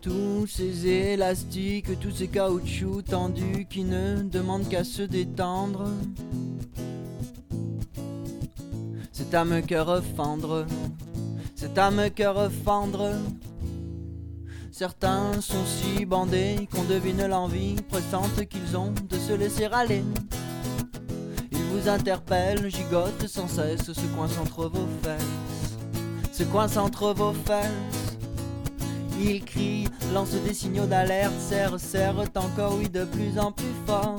Tous ces élastiques, tous ces caoutchoucs tendus qui ne demandent qu'à se détendre. C'est à me cœur fendre, c'est à me cœur fendre. Certains sont si bandés qu'on devine l'envie pressante qu'ils ont de se laisser aller. Ils vous interpellent, gigotent sans cesse, se coincent entre vos fesses, se coincent entre vos fesses. Ils crient, lancent des signaux d'alerte, serrent encore, oui, de plus en plus fort.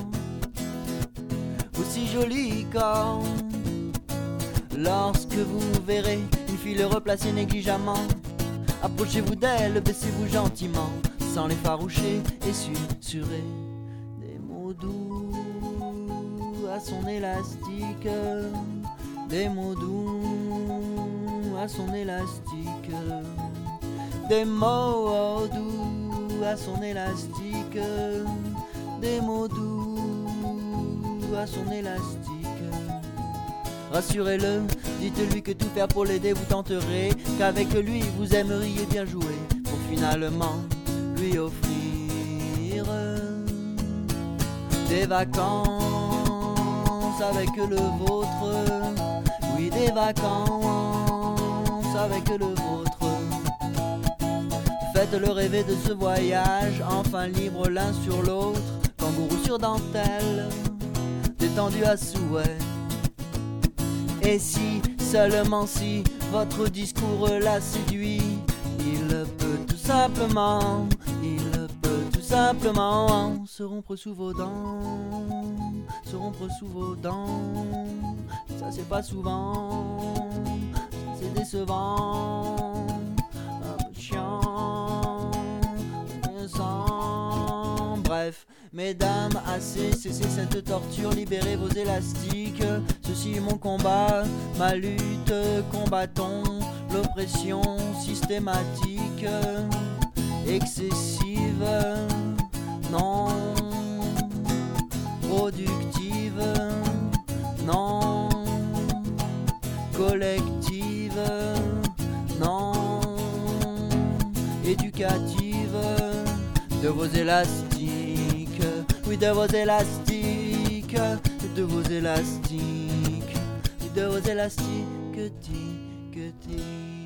Aussi joli corps. Lorsque vous verrez une fille le replacer négligemment, approchez-vous d'elle, baissez-vous gentiment, sans l'effaroucher et susurrer des mots doux à son élastique, des mots doux à son élastique, des mots doux à son élastique, des mots doux à son élastique. Rassurez-le, dites-lui que tout faire pour l'aider vous tenterez, qu'avec lui vous aimeriez bien jouer, pour finalement lui offrir des vacances avec le vôtre. Oui, des vacances avec le vôtre. Faites-le rêver de ce voyage, enfin libre l'un sur l'autre, kangourou sur dentelle, détendu à souhait. Et si, seulement si, votre discours la séduit, il peut tout simplement se rompre sous vos dents, se rompre sous vos dents. Ça c'est pas souvent, c'est décevant, un peu chiant, sans. Bref, mesdames, assez, cessez cette torture, libérez vos élastiques. Ceci est mon combat, ma lutte, combattons l'oppression systématique, excessive, non productive, non collective, non éducative, de vos élastiques, oui, de vos élastiques, de vos élastiques, de vos élastiques, que